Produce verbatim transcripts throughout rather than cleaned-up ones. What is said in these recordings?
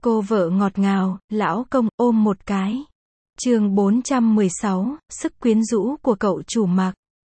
Cô vợ ngọt ngào, lão công, ôm một cái. Chương bốn trăm mười sáu, sức quyến rũ của cậu chủ Mạc.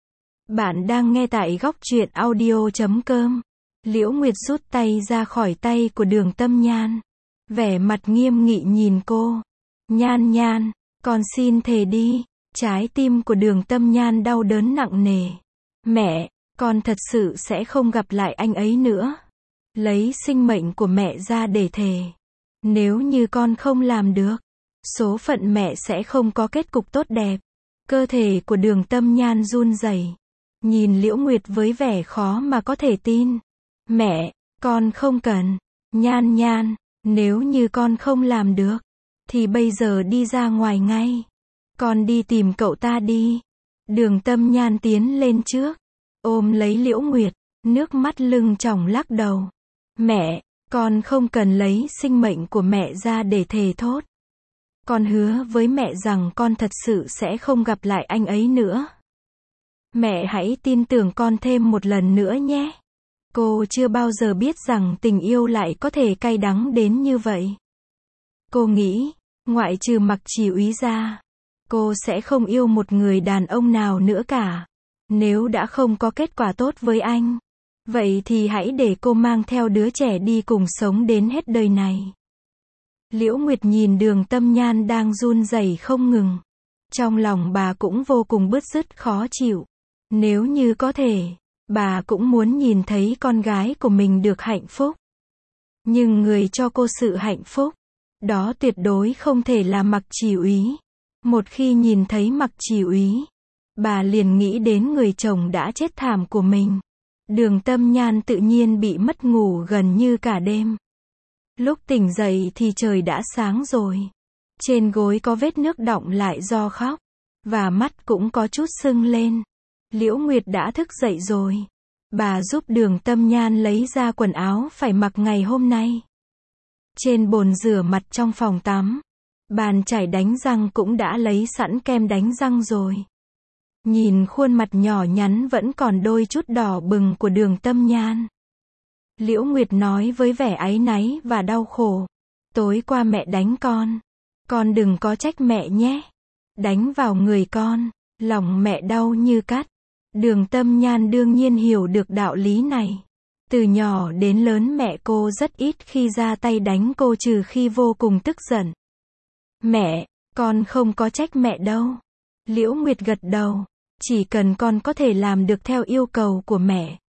Bạn đang nghe tại góc truyện audio chấm com. Liễu Nguyệt rút tay ra khỏi tay của Đường Tâm Nhan. Vẻ mặt nghiêm nghị nhìn cô. Nhan Nhan, con xin thề đi. Trái tim của Đường Tâm Nhan đau đớn nặng nề. Mẹ, con thật sự sẽ không gặp lại anh ấy nữa. Lấy sinh mệnh của mẹ ra để thề. Nếu như con không làm được, số phận mẹ sẽ không có kết cục tốt đẹp. Cơ thể của Đường Tâm Nhan run rẩy, nhìn Liễu Nguyệt với vẻ khó mà có thể tin. Mẹ, con không cần. Nhan Nhan, nếu như con không làm được, thì bây giờ đi ra ngoài ngay. Con đi tìm cậu ta đi. Đường Tâm Nhan tiến lên trước, ôm lấy Liễu Nguyệt, nước mắt lưng tròng lắc đầu. Mẹ, con không cần lấy sinh mệnh của mẹ ra để thề thốt. Con hứa với mẹ rằng con thật sự sẽ không gặp lại anh ấy nữa. Mẹ hãy tin tưởng con thêm một lần nữa nhé. Cô chưa bao giờ biết rằng tình yêu lại có thể cay đắng đến như vậy. Cô nghĩ, ngoại trừ Mạc Chỉ Úy ra, cô sẽ không yêu một người đàn ông nào nữa cả. Nếu đã không có kết quả tốt với anh, vậy thì hãy để cô mang theo đứa trẻ đi cùng sống đến hết đời này. Liễu Nguyệt nhìn Đường Tâm Nhan đang run rẩy không ngừng. Trong lòng bà cũng vô cùng bứt rứt khó chịu. Nếu như có thể, bà cũng muốn nhìn thấy con gái của mình được hạnh phúc. Nhưng người cho cô sự hạnh phúc, đó tuyệt đối không thể là Mạc Chỉ Úy. Một khi nhìn thấy Mạc Chỉ Úy, bà liền nghĩ đến người chồng đã chết thảm của mình. Đường Tâm Nhan tự nhiên bị mất ngủ gần như cả đêm. Lúc tỉnh dậy thì trời đã sáng rồi. Trên gối có vết nước đọng lại do khóc, và mắt cũng có chút sưng lên. Liễu Nguyệt đã thức dậy rồi. Bà giúp Đường Tâm Nhan lấy ra quần áo phải mặc ngày hôm nay. Trên bồn rửa mặt trong phòng tắm, bàn chải đánh răng cũng đã lấy sẵn kem đánh răng rồi. Nhìn khuôn mặt nhỏ nhắn vẫn còn đôi chút đỏ bừng của Đường Tâm Nhan, Liễu Nguyệt nói với vẻ áy náy và đau khổ. Tối qua mẹ đánh con. Con đừng có trách mẹ nhé. Đánh vào người con, lòng mẹ đau như cắt. Đường Tâm Nhan đương nhiên hiểu được đạo lý này. Từ nhỏ đến lớn mẹ cô rất ít khi ra tay đánh cô trừ khi vô cùng tức giận. Mẹ, con không có trách mẹ đâu. Liễu Nguyệt gật đầu. Chỉ cần con có thể làm được theo yêu cầu của mẹ,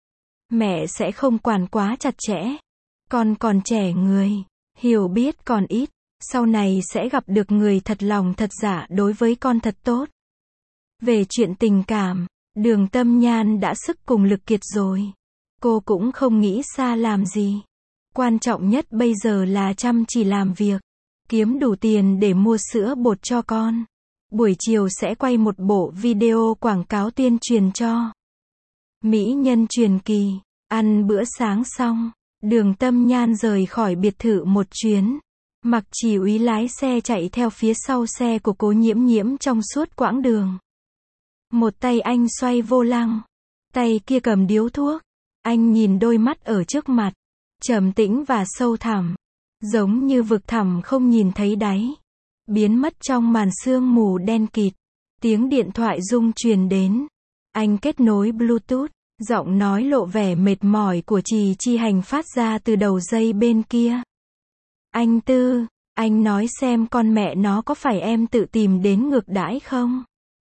mẹ sẽ không quản quá chặt chẽ. Con còn trẻ người, hiểu biết còn ít, sau này sẽ gặp được người thật lòng thật dạ đối với con thật tốt. Về chuyện tình cảm, Đường Tâm Nhan đã sức cùng lực kiệt rồi. Cô cũng không nghĩ xa làm gì. Quan trọng nhất bây giờ là chăm chỉ làm việc, kiếm đủ tiền để mua sữa bột cho con. Buổi chiều sẽ quay một bộ video quảng cáo tuyên truyền cho mỹ nhân truyền kỳ. Ăn bữa sáng xong, Đường Tâm Nhan rời khỏi biệt thự một chuyến. Mạc Chỉ Úy lái xe chạy theo phía sau xe của Cố Nhiễm Nhiễm trong suốt quãng đường. Một tay anh xoay vô lăng, tay kia cầm điếu thuốc. Anh nhìn đôi mắt ở trước mặt, trầm tĩnh và sâu thẳm, giống như vực thẳm không nhìn thấy đáy, biến mất trong màn sương mù đen kịt. Tiếng điện thoại rung truyền đến. Anh kết nối Bluetooth, giọng nói lộ vẻ mệt mỏi của Trì Chi Hành phát ra từ đầu dây bên kia. Anh Tư, anh nói xem con mẹ nó có phải em tự tìm đến ngược đãi không?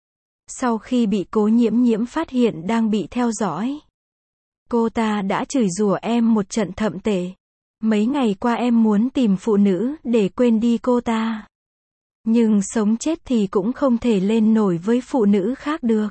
Sau khi bị Cố Nhiễm Nhiễm phát hiện đang bị theo dõi, cô ta đã chửi rủa em một trận thậm tệ. Mấy ngày qua em muốn tìm phụ nữ để quên đi cô ta, nhưng sống chết thì cũng không thể lên nổi với phụ nữ khác được.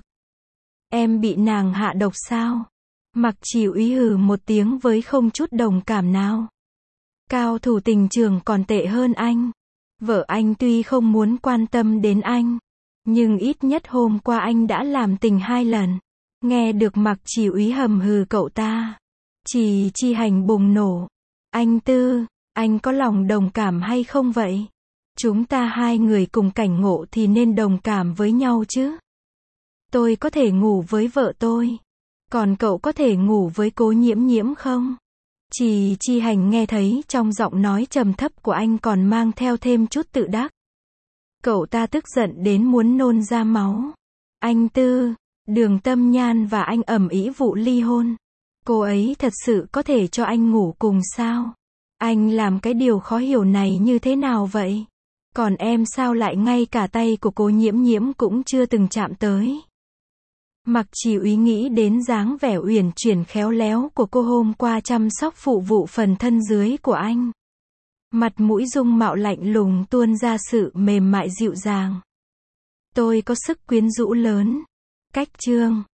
Em bị nàng hạ độc sao? Mạc Chỉ Úy hừ một tiếng với không chút đồng cảm nào. Cao thủ tình trường còn tệ hơn anh. Vợ anh tuy không muốn quan tâm đến anh, nhưng ít nhất hôm qua anh đã làm tình hai lần. Nghe được Mạc Chỉ Úy hầm hừ cậu ta, Trì Chi Hành bùng nổ. Anh Tư, anh có lòng đồng cảm hay không vậy? Chúng ta hai người cùng cảnh ngộ thì nên đồng cảm với nhau chứ. Tôi có thể ngủ với vợ tôi, còn cậu có thể ngủ với Cố Nhiễm Nhiễm không? Trì Chi Hành nghe thấy trong giọng nói trầm thấp của anh còn mang theo thêm chút tự đắc. Cậu ta tức giận đến muốn nôn ra máu. Anh Tư, Đường Tâm Nhan và anh ầm ĩ vụ ly hôn. Cô ấy thật sự có thể cho anh ngủ cùng sao? Anh làm cái điều khó hiểu này như thế nào vậy? Còn em sao lại ngay cả tay của cô Nhiễm Nhiễm cũng chưa từng chạm tới? Mặc Chỉ Úy nghĩ đến dáng vẻ uyển chuyển khéo léo của cô hôm qua chăm sóc phụ vụ phần thân dưới của anh. Mặt mũi dung mạo lạnh lùng tuôn ra sự mềm mại dịu dàng. Tôi có sức quyến rũ lớn. Cách chương